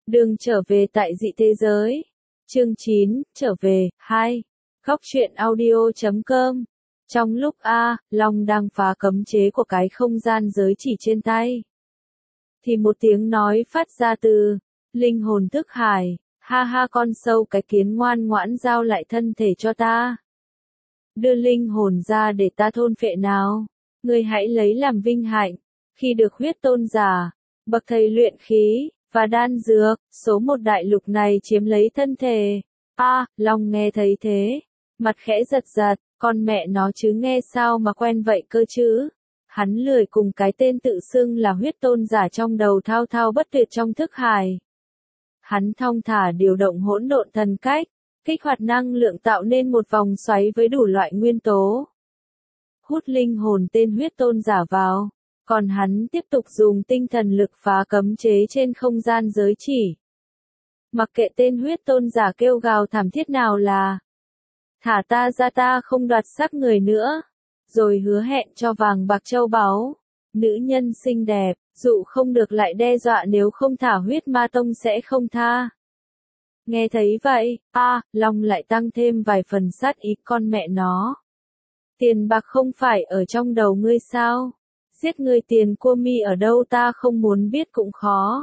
Đường trở về tại dị thế giới. Chương 9, trở về, 2. Góc truyện audio.com. Trong lúc Long đang phá cấm chế của cái không gian giới chỉ trên tay, thì một tiếng nói phát ra từ linh hồn thức hải. Ha ha, con sâu cái kiến ngoan ngoãn, giao lại thân thể cho ta. Đưa linh hồn ra để ta thôn phệ nào. Ngươi hãy lấy làm vinh hạnh, khi được huyết tôn giả, bậc thầy luyện khí và đan dược, số một đại lục này chiếm lấy thân thể. Long nghe thấy thế, mặt khẽ giật giật, con mẹ nó chứ, nghe sao mà quen vậy cơ chứ. Hắn lười cùng cái tên tự xưng là huyết tôn giả trong đầu thao thao bất tuyệt trong thức hải. Hắn thong thả điều động hỗn độn thần cách, kích hoạt năng lượng tạo nên một vòng xoáy với đủ loại nguyên tố. Hút linh hồn tên huyết tôn giả vào, còn hắn tiếp tục dùng tinh thần lực phá cấm chế trên không gian giới chỉ. Mặc kệ tên huyết tôn giả kêu gào thảm thiết nào là thả ta ra, ta không đoạt xác người nữa, rồi hứa hẹn cho vàng bạc châu báu. Nữ nhân xinh đẹp, dụ không được lại đe dọa nếu không thả huyết ma tông sẽ không tha. Nghe thấy vậy, Long lại tăng thêm vài phần sát ý, con mẹ nó. Tiền bạc không phải ở trong đầu ngươi sao? Giết người tiền của mi ở đâu ta không muốn biết cũng khó.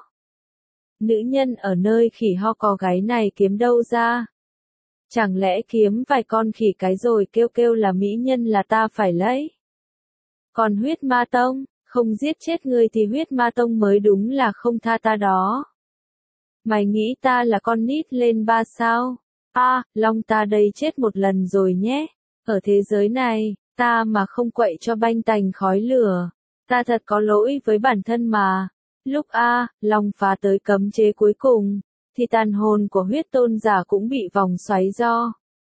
Nữ nhân ở nơi khỉ ho có gáy này kiếm đâu ra? Chẳng lẽ kiếm vài con khỉ cái rồi kêu kêu là mỹ nhân là ta phải lấy? Còn huyết ma tông, không giết chết người thì huyết ma tông mới đúng là không tha ta đó. Mày nghĩ ta là con nít lên 3 sao? Long ta đây chết một lần rồi nhé. Ở thế giới này, ta mà không quậy cho banh tành khói lửa, ta thật có lỗi với bản thân mà. Lúc Long phá tới cấm chế cuối cùng, thì tàn hồn của huyết tôn giả cũng bị vòng xoáy do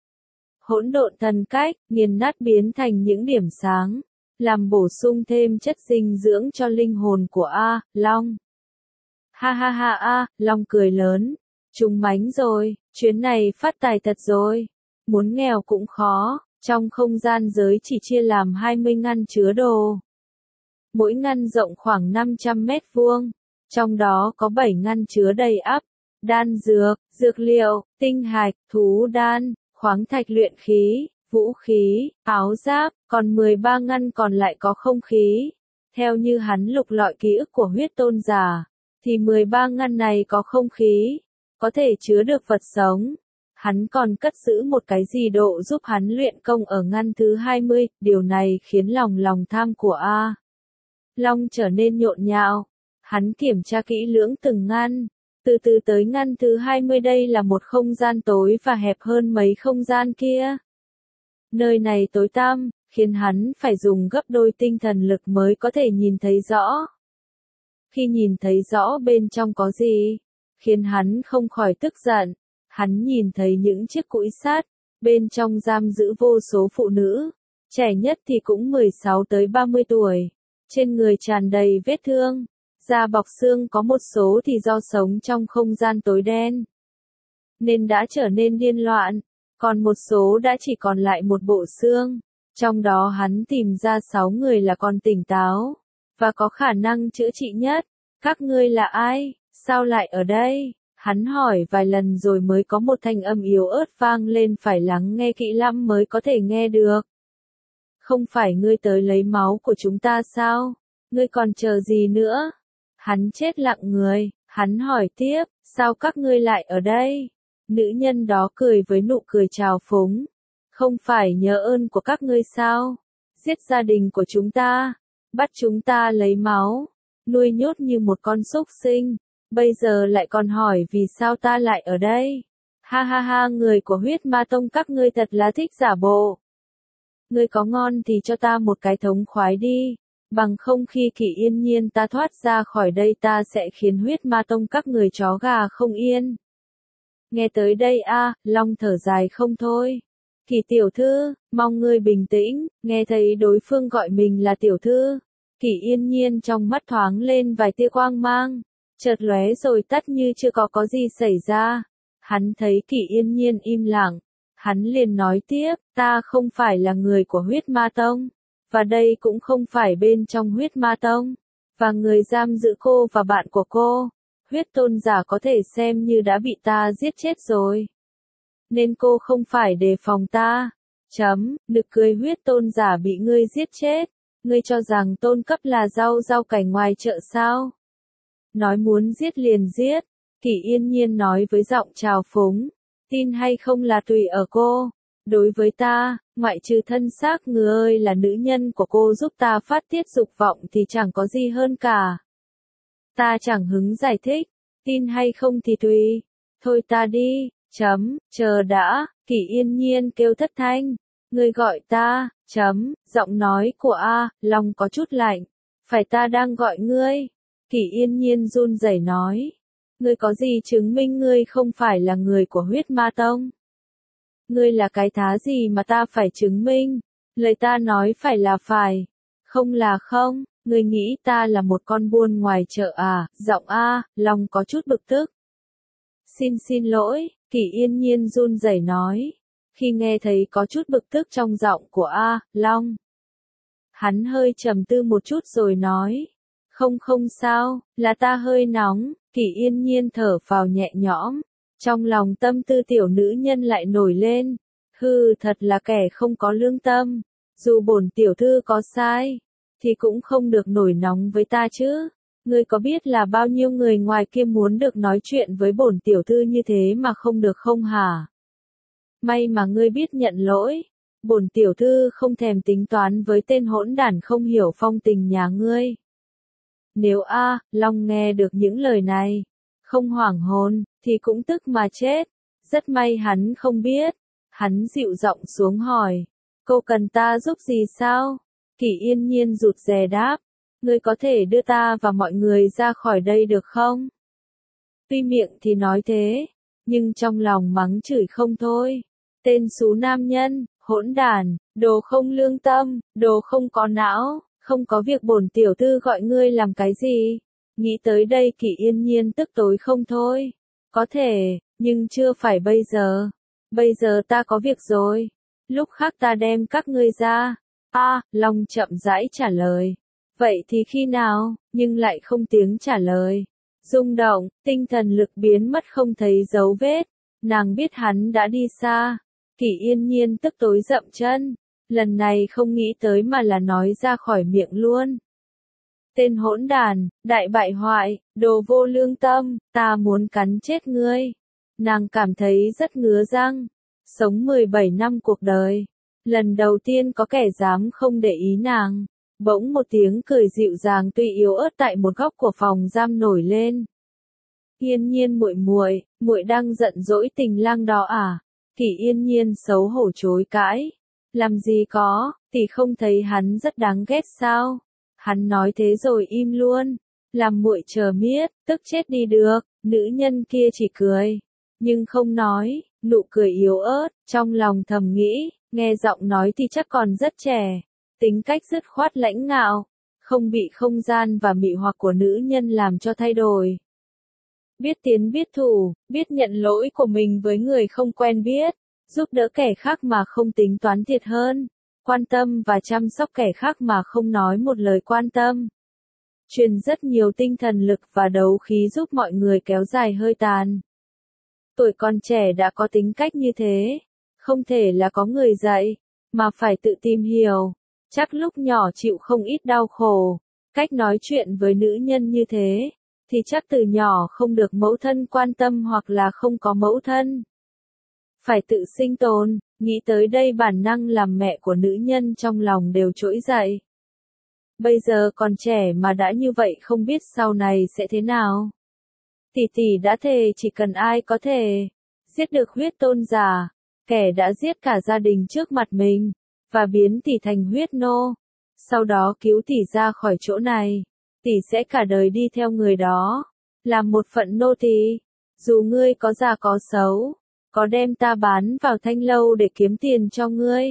hỗn độn thần cách nghiền nát, biến thành những điểm sáng, làm bổ sung thêm chất dinh dưỡng cho linh hồn của Long. Ha ha ha, Long cười lớn, trúng mánh rồi, chuyến này phát tài thật rồi. Muốn nghèo cũng khó. Trong không gian giới chỉ chia làm 20 ngăn chứa đồ. Mỗi ngăn rộng khoảng 500 mét vuông. Trong đó có 7 ngăn chứa đầy ắp đan dược, dược liệu, tinh hạch, thú đan, khoáng thạch luyện khí, vũ khí, áo giáp, còn 13 ngăn còn lại có không khí. Theo như hắn lục lọi ký ức của huyết tôn giả, thì 13 ngăn này có không khí, có thể chứa được vật sống. Hắn còn cất giữ một cái gì độ giúp hắn luyện công ở ngăn thứ 20, điều này khiến lòng tham của Long trở nên nhộn nhạo. Hắn kiểm tra kỹ lưỡng từng ngăn, từ từ tới ngăn thứ 20, đây là một không gian tối và hẹp hơn mấy không gian kia. Nơi này tối tăm, khiến hắn phải dùng gấp đôi tinh thần lực mới có thể nhìn thấy rõ. Khi nhìn thấy rõ bên trong có gì, khiến hắn không khỏi tức giận. Hắn nhìn thấy những chiếc cũi sắt, bên trong giam giữ vô số phụ nữ, trẻ nhất thì cũng 16 tới 30 tuổi, trên người tràn đầy vết thương, da bọc xương, có một số thì do sống trong không gian tối đen, nên đã trở nên điên loạn, còn một số đã chỉ còn lại một bộ xương. Trong đó hắn tìm ra 6 người là còn tỉnh táo, và có khả năng chữa trị nhất. Các ngươi là ai? Sao lại ở đây? Hắn hỏi vài lần rồi mới có một thanh âm yếu ớt vang lên, phải lắng nghe kỹ lắm mới có thể nghe được. Không phải ngươi tới lấy máu của chúng ta sao? Ngươi còn chờ gì nữa? Hắn chết lặng người, hắn hỏi tiếp, sao các ngươi lại ở đây? Nữ nhân đó cười với nụ cười trào phúng. Không phải nhớ ơn của các ngươi sao? Giết gia đình của chúng ta, bắt chúng ta lấy máu, nuôi nhốt như một con súc sinh. Bây giờ lại còn hỏi vì sao ta lại ở đây. Ha ha ha, người của huyết ma tông các ngươi thật là thích giả bộ. Ngươi có ngon thì cho ta một cái thống khoái đi, bằng không khi Kỷ Yên Nhiên ta thoát ra khỏi đây ta sẽ khiến huyết ma tông các người chó gà không yên. Nghe tới đây Long thở dài không thôi. Kỷ tiểu thư, mong ngươi bình tĩnh. Nghe thấy đối phương gọi mình là tiểu thư, Kỷ Yên Nhiên trong mắt thoáng lên vài tia quang mang, chợt lóe rồi tắt như chưa có gì xảy ra. Hắn thấy Kỷ Yên Nhiên im lặng, hắn liền nói tiếp, ta không phải là người của huyết ma tông, và đây cũng không phải bên trong huyết ma tông, và người giam giữ cô và bạn của cô, huyết tôn giả có thể xem như đã bị ta giết chết rồi. Nên cô không phải đề phòng ta. Nực cười, huyết tôn giả bị ngươi giết chết. Ngươi cho rằng tôn cấp là rau cảnh ngoài chợ sao? Nói muốn giết liền giết. Kỷ Yên Nhiên nói với giọng trào phúng. Tin hay không là tùy ở cô. Đối với ta, ngoại trừ thân xác ngứa ơi là nữ nhân của cô giúp ta phát tiết dục vọng thì chẳng có gì hơn cả. Ta chẳng hứng giải thích. Tin hay không thì tùy. Thôi ta đi. Chờ đã. Kỷ Yên Nhiên kêu thất thanh. Ngươi gọi ta. Giọng nói của Long có chút lạnh. Phải ta đang gọi ngươi. Kỷ Yên Nhiên run rẩy nói. Ngươi có gì chứng minh ngươi không phải là người của huyết ma tông? Ngươi là cái thá gì mà ta phải chứng minh? Lời ta nói phải là phải. Không là không. Ngươi nghĩ ta là một con buôn ngoài chợ à? Giọng Long có chút bực tức. Xin lỗi. Kỷ Yên Nhiên run rẩy nói. Khi nghe thấy có chút bực tức trong giọng của Long. Hắn hơi trầm tư một chút rồi nói. Không sao, là ta hơi nóng. Kỷ Yên Nhiên thở phào nhẹ nhõm. Trong lòng tâm tư tiểu nữ nhân lại nổi lên. Thật là kẻ không có lương tâm. Dù bổn tiểu thư có sai, thì cũng không được nổi nóng với ta chứ. Ngươi có biết là bao nhiêu người ngoài kia muốn được nói chuyện với bổn tiểu thư như thế mà không được không hả? May mà ngươi biết nhận lỗi. Bổn tiểu thư không thèm tính toán với tên hỗn đản không hiểu phong tình nhà ngươi. Nếu Long nghe được những lời này, không hoảng hồn, thì cũng tức mà chết. Rất may hắn không biết. Hắn dịu giọng xuống hỏi. Cô cần ta giúp gì sao? Kỷ Yên Nhiên rụt rè đáp. Ngươi có thể đưa ta và mọi người ra khỏi đây được không? Tuy miệng thì nói thế, nhưng trong lòng mắng chửi không thôi. Tên xú nam nhân, hỗn đản, đồ không lương tâm, đồ không có não, không có việc bổn tiểu thư gọi ngươi làm cái gì? Nghĩ tới đây Kỷ Yên Nhiên tức tối không thôi. Có thể, nhưng chưa phải bây giờ. Bây giờ ta có việc rồi. Lúc khác ta đem các ngươi ra. Long chậm rãi trả lời. Vậy thì khi nào? Nhưng lại không tiếng trả lời. Rung động, tinh thần lực biến mất không thấy dấu vết. Nàng biết hắn đã đi xa. Kỷ Yên Nhiên tức tối dậm chân. Lần này không nghĩ tới mà là nói ra khỏi miệng luôn. Tên hỗn đàn, đại bại hoại, đồ vô lương tâm, ta muốn cắn chết ngươi. Nàng cảm thấy rất ngứa răng. Sống 17 năm cuộc đời. Lần đầu tiên có kẻ dám không để ý nàng. Bỗng một tiếng cười dịu dàng tuy yếu ớt tại một góc của phòng giam nổi lên. Yên Nhiên muội đang giận dỗi tình lang đó à? Kỷ Yên Nhiên xấu hổ chối cãi. Làm gì có, tỷ không thấy hắn rất đáng ghét sao? Hắn nói thế rồi im luôn. Làm muội chờ miết, tức chết đi được. Nữ nhân kia chỉ cười, nhưng không nói, nụ cười yếu ớt, trong lòng thầm nghĩ, nghe giọng nói thì chắc còn rất trẻ. Tính cách dứt khoát lãnh ngạo, không bị không gian và mị hoặc của nữ nhân làm cho thay đổi. Biết tiến biết thủ, biết nhận lỗi của mình với người không quen biết, giúp đỡ kẻ khác mà không tính toán thiệt hơn, quan tâm và chăm sóc kẻ khác mà không nói một lời quan tâm. Truyền rất nhiều tinh thần lực và đấu khí giúp mọi người kéo dài hơi tàn. Tuổi còn trẻ đã có tính cách như thế, không thể là có người dạy, mà phải tự tìm hiểu. Chắc lúc nhỏ chịu không ít đau khổ, cách nói chuyện với nữ nhân như thế, thì chắc từ nhỏ không được mẫu thân quan tâm hoặc là không có mẫu thân. Phải tự sinh tồn, nghĩ tới đây bản năng làm mẹ của nữ nhân trong lòng đều trỗi dậy. Bây giờ còn trẻ mà đã như vậy không biết sau này sẽ thế nào. Tỷ tỷ đã thề chỉ cần ai có thể giết được huyết tôn giả, kẻ đã giết cả gia đình trước mặt mình, và biến tỷ thành huyết nô, sau đó cứu tỷ ra khỏi chỗ này, tỷ sẽ cả đời đi theo người đó, làm một phận nô tỳ. Dù ngươi có già có xấu, có đem ta bán vào thanh lâu để kiếm tiền cho ngươi,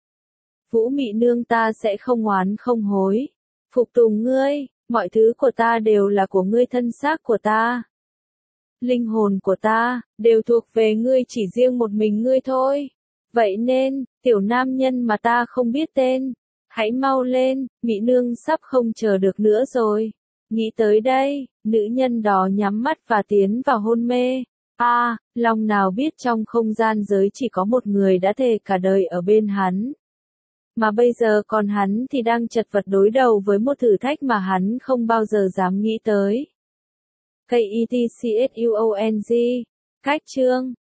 Vũ Mị nương ta sẽ không oán không hối, phục tùng ngươi, mọi thứ của ta đều là của ngươi, thân xác của ta, linh hồn của ta, đều thuộc về ngươi, chỉ riêng một mình ngươi thôi. Vậy nên, tiểu nam nhân mà ta không biết tên, hãy mau lên, Mị nương sắp không chờ được nữa rồi. Nghĩ tới đây, nữ nhân đó nhắm mắt và tiến vào hôn mê. Long nào biết trong không gian giới chỉ có một người đã thề cả đời ở bên hắn. Mà bây giờ còn hắn thì đang chật vật đối đầu với một thử thách mà hắn không bao giờ dám nghĩ tới. KETCHUONG. Cách chương